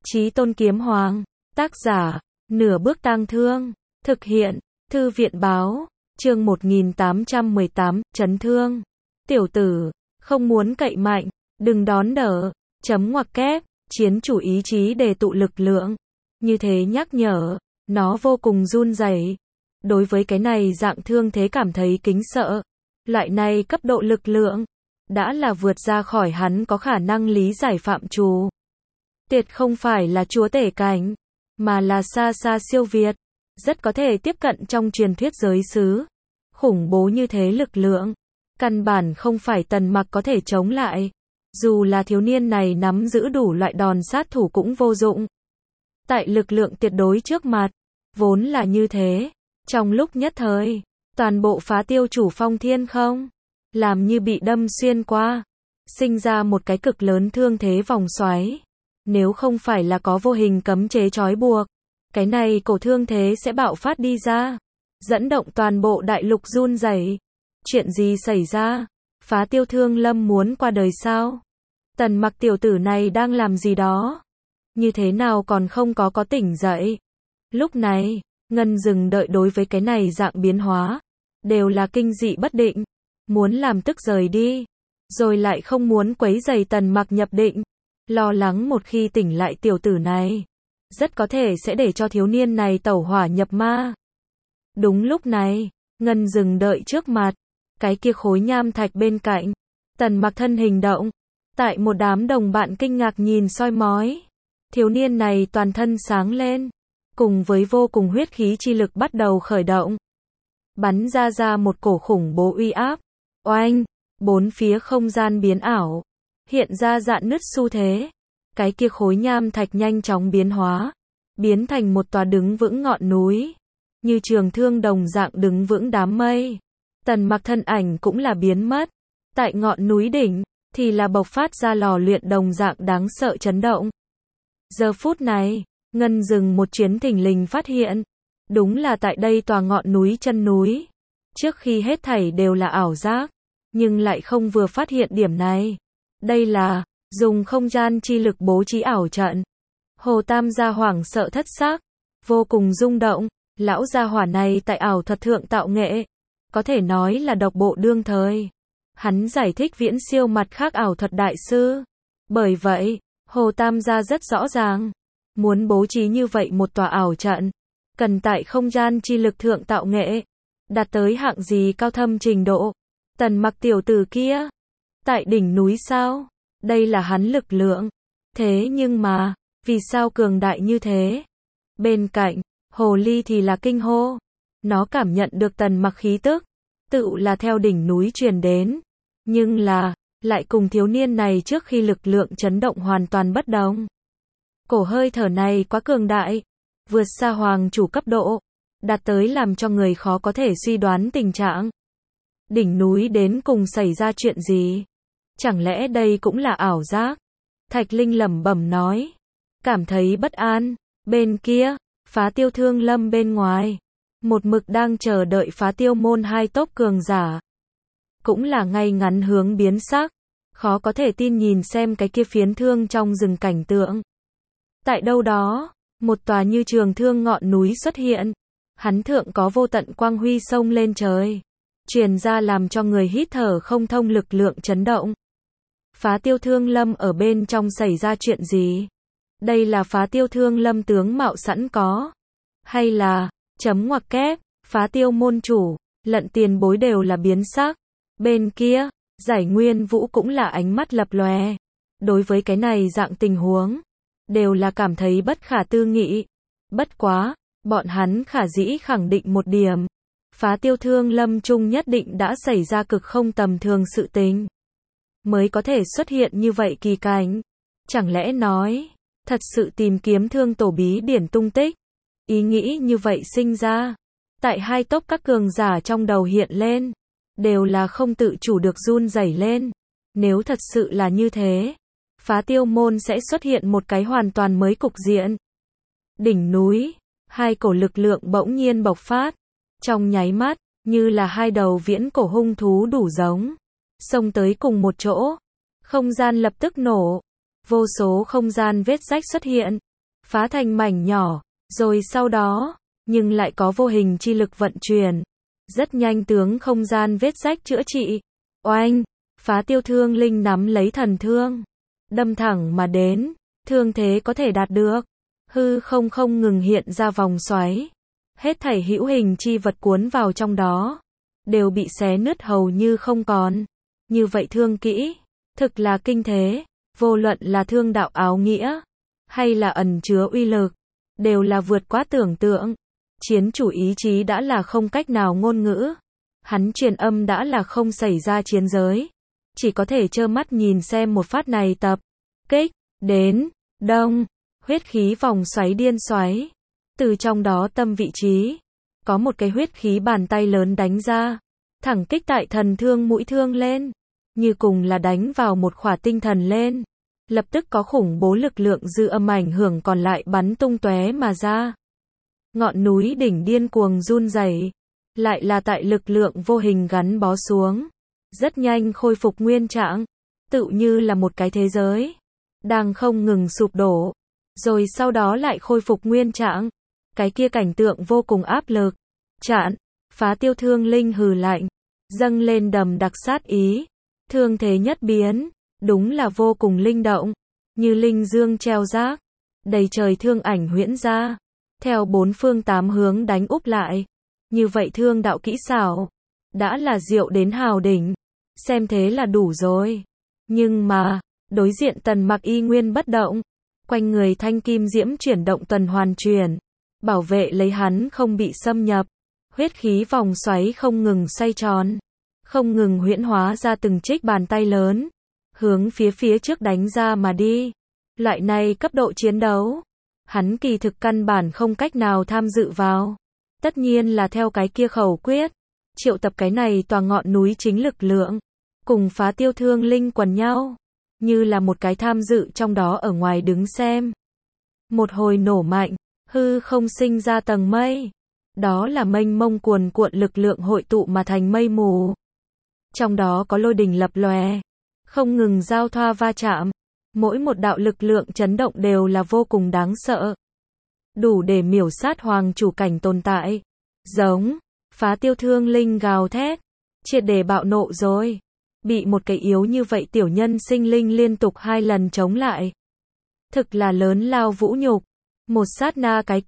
Chí Tôn Kiếm Hoàng. Tác giả, Nửa Bước Tang Thương. Thực hiện, Thư viện báo. Chương 1818, Chấn Thương. Tiểu tử, không muốn cậy mạnh, đừng đón đỡ. Chấm ngoặc kép, chiến chủ ý chí đề tụ lực lượng. Như thế nhắc nhở, nó vô cùng run rẩy. Đối với cái này dạng thương thế cảm thấy kính sợ. Loại này cấp độ lực lượng, đã là vượt ra khỏi hắn có khả năng lý giải phạm trù. Tuyệt không phải là chúa tể cảnh, mà là xa xa siêu việt, rất có thể tiếp cận trong truyền thuyết giới xứ. Khủng bố như thế lực lượng, căn bản không phải Tần Mặc có thể chống lại. Dù là thiếu niên này nắm giữ đủ loại đòn sát thủ cũng vô dụng. Tại lực lượng tuyệt đối trước mặt, vốn là như thế. Trong lúc nhất thời, toàn bộ Phá Tiêu chủ phong thiên không, làm như bị đâm xuyên qua, sinh ra một cái cực lớn thương thế vòng xoáy. Nếu không phải là có vô hình cấm chế trói buộc, cái này cổ thương thế sẽ bạo phát đi ra, dẫn động toàn bộ đại lục run rẩy. Chuyện gì xảy ra? Phá Tiêu Thương Lâm muốn qua đời sao? Tần Mặc tiểu tử này đang làm gì đó? Như thế nào còn không có tỉnh dậy? Lúc này, Ngân Dừng đợi đối với cái này dạng biến hóa, đều là kinh dị bất định, muốn làm tức rời đi, rồi lại không muốn quấy rầy Tần Mặc nhập định, lo lắng một khi tỉnh lại tiểu tử này, rất có thể sẽ để cho thiếu niên này tẩu hỏa nhập ma. Đúng lúc này, Ngân Dừng đợi trước mặt, cái kia khối nham thạch bên cạnh, Tần Mặc thân hình động, tại một đám đồng bạn kinh ngạc nhìn soi mói, thiếu niên này toàn thân sáng lên, cùng với vô cùng huyết khí chi lực bắt đầu khởi động, bắn ra một cổ khủng bố uy áp. Oanh, bốn phía không gian biến ảo, hiện ra rạn nứt xu thế. Cái kia khối nham thạch nhanh chóng biến hóa, biến thành một tòa đứng vững ngọn núi, như trường thương đồng dạng đứng vững đám mây. Tần Mặc thân ảnh cũng là biến mất, tại ngọn núi đỉnh thì là bộc phát ra lò luyện đồng dạng đáng sợ chấn động. Giờ phút này, Ngân Dừng một chuyến thình lình phát hiện, đúng là tại đây tòa ngọn núi chân núi. Trước khi hết thảy đều là ảo giác, nhưng lại không vừa phát hiện điểm này. Đây là dùng không gian chi lực bố trí ảo trận. Hồ Tam gia hoảng sợ thất xác, vô cùng rung động. Lão gia hỏa này tại ảo thuật thượng tạo nghệ, có thể nói là độc bộ đương thời. Hắn giải thích viễn siêu mặt khác ảo thuật đại sư. Bởi vậy, Hồ Tam gia rất rõ ràng, muốn bố trí như vậy một tòa ảo trận, cần tại không gian chi lực thượng tạo nghệ, đạt tới hạng gì cao thâm trình độ. Tần Mặc tiểu tử kia, tại đỉnh núi sao? Đây là hắn lực lượng. Thế nhưng mà, vì sao cường đại như thế? Bên cạnh, Hồ Ly thì là kinh hô. Nó cảm nhận được Tần Mặc khí tức, tự là theo đỉnh núi truyền đến. Nhưng là, lại cùng thiếu niên này trước khi lực lượng chấn động hoàn toàn bất đồng. Cổ hơi thở này quá cường đại, vượt xa hoàng chủ cấp độ, đạt tới làm cho người khó có thể suy đoán tình trạng. Đỉnh núi đến cùng xảy ra chuyện gì? Chẳng lẽ đây cũng là ảo giác? Thạch Linh lẩm bẩm nói, cảm thấy bất an. Bên kia, Phá Tiêu Thương Lâm bên ngoài, một mực đang chờ đợi Phá Tiêu môn hai tốc cường giả, cũng là ngay ngắn hướng biến sắc, khó có thể tin nhìn xem cái kia phiến thương trong rừng cảnh tượng. Tại đâu đó, một tòa như trường thương ngọn núi xuất hiện, hắn thượng có vô tận quang huy sông lên trời, truyền ra làm cho người hít thở không thông lực lượng chấn động. Phá Tiêu Thương Lâm ở bên trong xảy ra chuyện gì? Đây là Phá Tiêu Thương Lâm tướng mạo sẵn có, hay là chấm ngoặc kép, Phá Tiêu môn chủ, Lận tiền bối đều là biến sắc. Bên kia, Giải Nguyên Vũ cũng là ánh mắt lập lòe. Đối với cái này dạng tình huống, đều là cảm thấy bất khả tư nghị. Bất quá, bọn hắn khả dĩ khẳng định một điểm, Phá Tiêu Thương Lâm trung nhất định đã xảy ra cực không tầm thường sự tình, mới có thể xuất hiện như vậy kỳ cảnh. Chẳng lẽ nói, thật sự tìm kiếm thương tổ bí điển tung tích? Ý nghĩ như vậy sinh ra, tại hai tốc các cường giả trong đầu hiện lên, đều là không tự chủ được run rẩy lên. Nếu thật sự là như thế, Phá Tiêu môn sẽ xuất hiện một cái hoàn toàn mới cục diện. Đỉnh núi, hai cổ lực lượng bỗng nhiên bộc phát, trong nháy mắt, như là hai đầu viễn cổ hung thú đủ giống, xông tới cùng một chỗ. Không gian lập tức nổ, vô số không gian vết rách xuất hiện, phá thành mảnh nhỏ, rồi sau đó, nhưng lại có vô hình chi lực vận chuyển. Rất nhanh tướng không gian vết rách chữa trị. Oanh, Phá Tiêu Thương Linh nắm lấy thần thương, đâm thẳng mà đến, thương thế có thể đạt được. Hư không không ngừng hiện ra vòng xoáy. Hết thảy hữu hình chi vật cuốn vào trong đó, đều bị xé nứt hầu như không còn. Như vậy thương kỹ, thực là kinh thế, vô luận là thương đạo áo nghĩa, hay là ẩn chứa uy lực, đều là vượt quá tưởng tượng. Chiến chủ ý chí đã là không cách nào ngôn ngữ. Hắn truyền âm đã là không xảy ra chiến giới. Chỉ có thể trơ mắt nhìn xem một phát này tập kích, đến, đông, huyết khí vòng xoáy điên xoáy. Từ trong đó tâm vị trí, có một cái huyết khí bàn tay lớn đánh ra, thẳng kích tại thần thương mũi thương lên, như cùng là đánh vào một khỏa tinh thần lên. Lập tức có khủng bố lực lượng dư âm ảnh hưởng còn lại bắn tung tóe mà ra. Ngọn núi đỉnh điên cuồng run rẩy, lại là tại lực lượng vô hình gắn bó xuống, rất nhanh khôi phục nguyên trạng, tựu như là một cái thế giới đang không ngừng sụp đổ, rồi sau đó lại khôi phục nguyên trạng. Cái kia cảnh tượng vô cùng áp lực. Chạn, Phá Tiêu Thương Linh hừ lạnh, dâng lên đầm đặc sát ý, thương thế nhất biến, đúng là vô cùng linh động, như linh dương treo rác, đầy trời thương ảnh huyễn ra, theo bốn phương tám hướng đánh úp lại. Như vậy thương đạo kỹ xảo, đã là diệu đến hào đỉnh, xem thế là đủ rồi. Nhưng mà, đối diện Tần Mặc y nguyên bất động, quanh người thanh kim diễm chuyển động tuần hoàn chuyển, bảo vệ lấy hắn không bị xâm nhập. Huyết khí vòng xoáy không ngừng xoay tròn, không ngừng huyễn hóa ra từng trích bàn tay lớn, hướng phía trước đánh ra mà đi. Loại này cấp độ chiến đấu, hắn kỳ thực căn bản không cách nào tham dự vào. Tất nhiên là theo cái kia khẩu quyết, triệu tập cái này tòa ngọn núi chính lực lượng, cùng Phá Tiêu Thương Linh quần nhau, như là một cái tham dự trong đó ở ngoài đứng xem. Một hồi nổ mạnh, hư không sinh ra tầng mây. Đó là mênh mông cuồn cuộn lực lượng hội tụ mà thành mây mù. Trong đó có lôi đình lập lòe, không ngừng giao thoa va chạm. Mỗi một đạo lực lượng chấn động đều là vô cùng đáng sợ, đủ để miểu sát hoàng chủ cảnh tồn tại. Giống, Phá Tiêu Thương Linh gào thét, triệt để bạo nộ rồi. Bị một cái yếu như vậy tiểu nhân sinh linh liên tục 2 lần chống lại, thực là lớn lao vũ nhục. Một sát na cái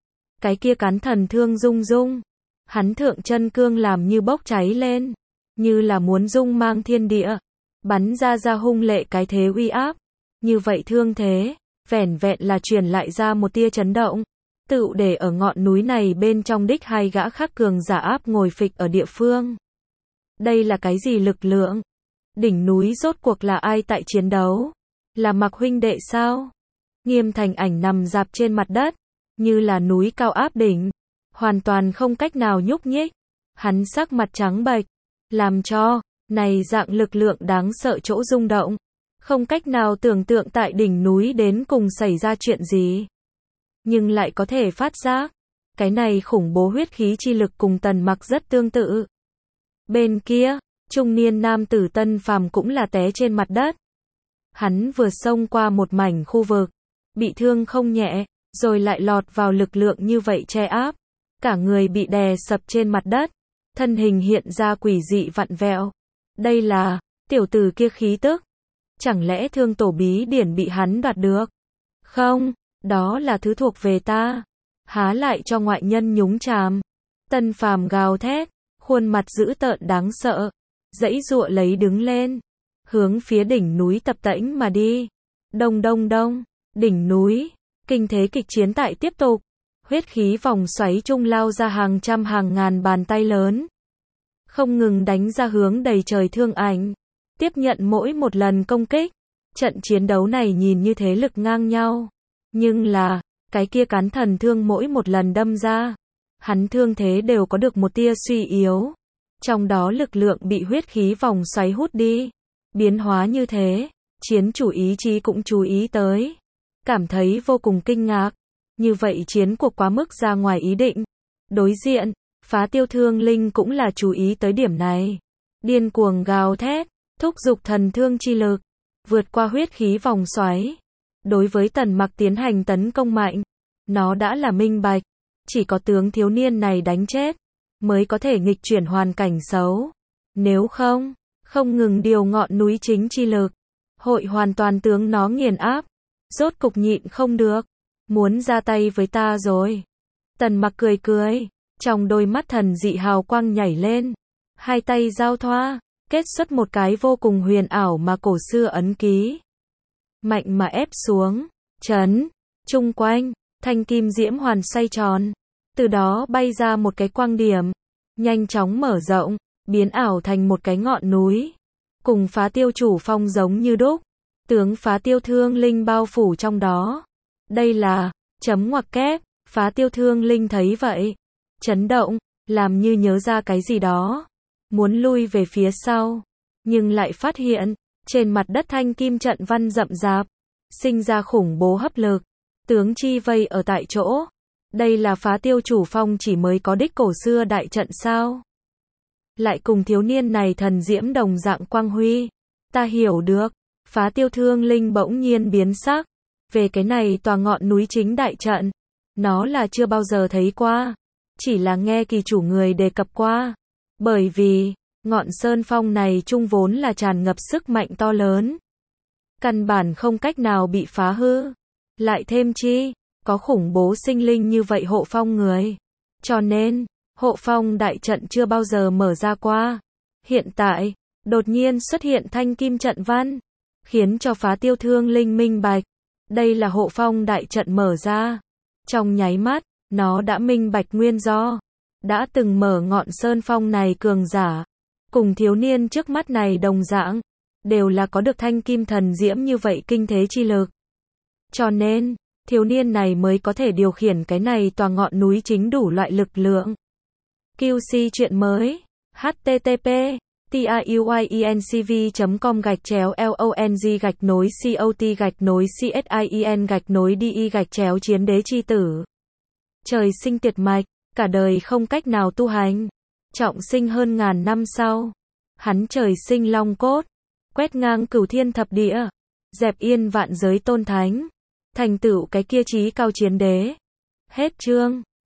kia cán thần thương rung rung, hắn thượng chân cương làm như bốc cháy lên, như là muốn rung mang thiên địa, bắn ra hung lệ cái thế uy áp. Như vậy thương thế, vẻn vẹn là truyền lại ra một tia chấn động, tựu để ở ngọn núi này bên trong đích 2 gã khác cường giả áp ngồi phịch ở địa phương. Đây là cái gì lực lượng? Đỉnh núi rốt cuộc là ai tại chiến đấu? Là Mặc huynh đệ sao? Nghiêm Thành Ảnh nằm dạp trên mặt đất, như là núi cao áp đỉnh, hoàn toàn không cách nào nhúc nhích. Hắn sắc mặt trắng bệch, làm cho này dạng lực lượng đáng sợ chỗ rung động, không cách nào tưởng tượng tại đỉnh núi đến cùng xảy ra chuyện gì. Nhưng lại có thể phát giác, cái này khủng bố huyết khí chi lực cùng Tần Mặc rất tương tự. Bên kia, trung niên nam tử Tân Phàm cũng là té trên mặt đất. Hắn vừa xông qua một mảnh khu vực, bị thương không nhẹ, rồi lại lọt vào lực lượng như vậy che áp, cả người bị đè sập trên mặt đất, thân hình hiện ra quỷ dị vặn vẹo. Đây là tiểu tử kia khí tức, chẳng lẽ Thương Tổ bí điển bị hắn đoạt được? Không, đó là thứ thuộc về ta, há lại cho ngoại nhân nhúng chàm. Tân Phàm gào thét, khuôn mặt dữ tợn đáng sợ, giãy giụa lấy đứng lên, hướng phía đỉnh núi tập tễnh mà đi. Đông đông đông, đỉnh núi, kinh thế kịch chiến tại tiếp tục. Huyết khí vòng xoáy trung lao ra hàng trăm hàng ngàn bàn tay lớn, không ngừng đánh ra hướng đầy trời thương ảnh, tiếp nhận mỗi một lần công kích. Trận chiến đấu này nhìn như thế lực ngang nhau, nhưng là, cái kia cán thần thương mỗi một lần đâm ra, hắn thương thế đều có được một tia suy yếu. Trong đó lực lượng bị huyết khí vòng xoáy hút đi. Biến hóa như thế, chiến chủ ý chí cũng chú ý tới, cảm thấy vô cùng kinh ngạc. Như vậy chiến cuộc quá mức ra ngoài ý định. Đối diện, Phá Tiêu Thương Linh cũng là chú ý tới điểm này. Điên cuồng gào thét, thúc giục thần thương chi lực, vượt qua huyết khí vòng xoáy, đối với Tần Mặc tiến hành tấn công mạnh. Nó đã là minh bạch, chỉ có tướng thiếu niên này đánh chết, mới có thể nghịch chuyển hoàn cảnh xấu. Nếu không, không ngừng điều ngọn núi chính chi lực, hội hoàn toàn tướng nó nghiền áp. Rốt cục nhịn không được, muốn ra tay với ta rồi. Tần Mặc cười cười, trong đôi mắt thần dị hào quang nhảy lên, hai tay giao thoa, kết xuất một cái vô cùng huyền ảo mà cổ xưa ấn ký. Mạnh mà ép xuống, chấn, chung quanh, thanh kim diễm hoàn xoay tròn, từ đó bay ra một cái quang điểm, nhanh chóng mở rộng, biến ảo thành một cái ngọn núi, cùng Phá Tiêu Chủ Phong giống như đúc, tướng Phá Tiêu Thương Linh bao phủ trong đó. Đây là, chấm ngoặc kép, Phá Tiêu Thương Linh thấy vậy, chấn động, làm như nhớ ra cái gì đó, muốn lui về phía sau, nhưng lại phát hiện, trên mặt đất thanh kim trận văn rậm rạp, sinh ra khủng bố hấp lực, tướng chi vây ở tại chỗ. Đây là Phá Tiêu Chủ Phong chỉ mới có đích cổ xưa đại trận sao? Lại cùng thiếu niên này thần diễm đồng dạng quang huy. Ta hiểu được. Phá Tiêu Thương Linh bỗng nhiên biến sắc. Về cái này tòa ngọn núi chính đại trận, nó là chưa bao giờ thấy qua, chỉ là nghe kỳ chủ người đề cập qua. Bởi vì, ngọn sơn phong này trung vốn là tràn ngập sức mạnh to lớn, căn bản không cách nào bị phá hư. Lại thêm chi, có khủng bố sinh linh như vậy hộ phong người. Cho nên, hộ phong đại trận chưa bao giờ mở ra qua. Hiện tại, đột nhiên xuất hiện thanh kim trận văn, khiến cho Phá Tiêu Thương Linh minh bạch. Đây là hộ phong đại trận mở ra. Trong nháy mắt, nó đã minh bạch nguyên do. Đã từng mở ngọn sơn phong này cường giả, cùng thiếu niên trước mắt này đồng dạng, đều là có được thanh kim thần diễm như vậy kinh thế chi lực. Cho nên, thiếu niên này mới có thể điều khiển cái này tòa ngọn núi chính đủ loại lực lượng. QC chuyện mới. http tayuincv.com/long/cot-csin-chiến đế chi tử. Trời sinh tuyệt mạch, cả đời không cách nào tu hành. Trọng sinh hơn ngàn năm sau, hắn trời sinh long cốt, quét ngang cửu thiên thập địa, dẹp yên vạn giới tôn thánh, thành tựu cái kia chí cao chiến đế. Hết chương.